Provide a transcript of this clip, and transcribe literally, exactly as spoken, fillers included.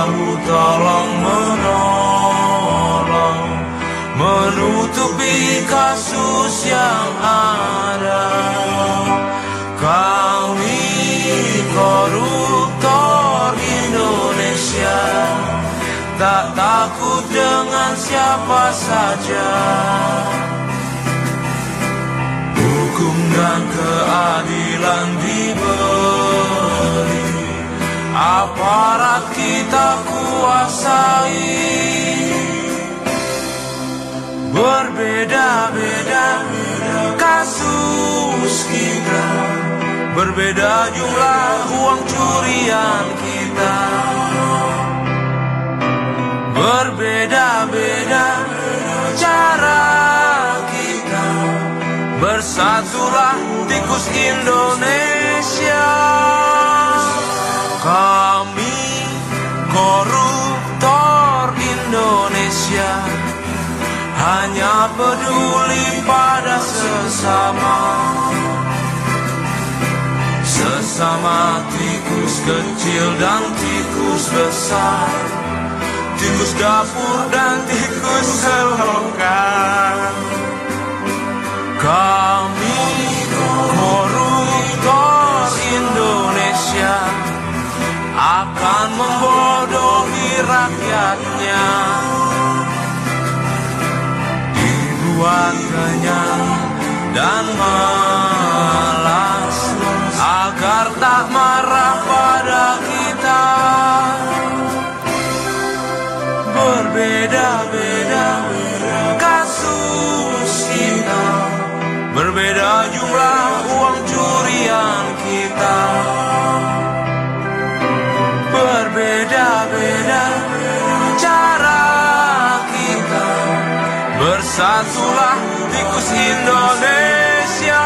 bahu tolong menolong, menutupi kasus yang ada. Kami koruptor Indonesia, tak takut dengan siapa saja. Hukum dan keadilan diberi, aparat kita kuasai. Berbeda-beda kasus kita, berbeda jumlah uang curian kita. Berbeda-beda cara kita, bersatulah tikus Indonesia. Kami koruptor Indonesia, hanya peduli pada sesama. Sesama tikus kecil dan tikus besar, tikus dapur dan tikus selokan. Kami koruptor Indonesia akan membodohi rakyatnya, dibuat kenyang dan malas agar tak marah pada kita. Berbeda-beda kasus kita, berbeda jumlah uang curian kita. Berbeda-beda cara kita, bersatulah tikus Indonesia.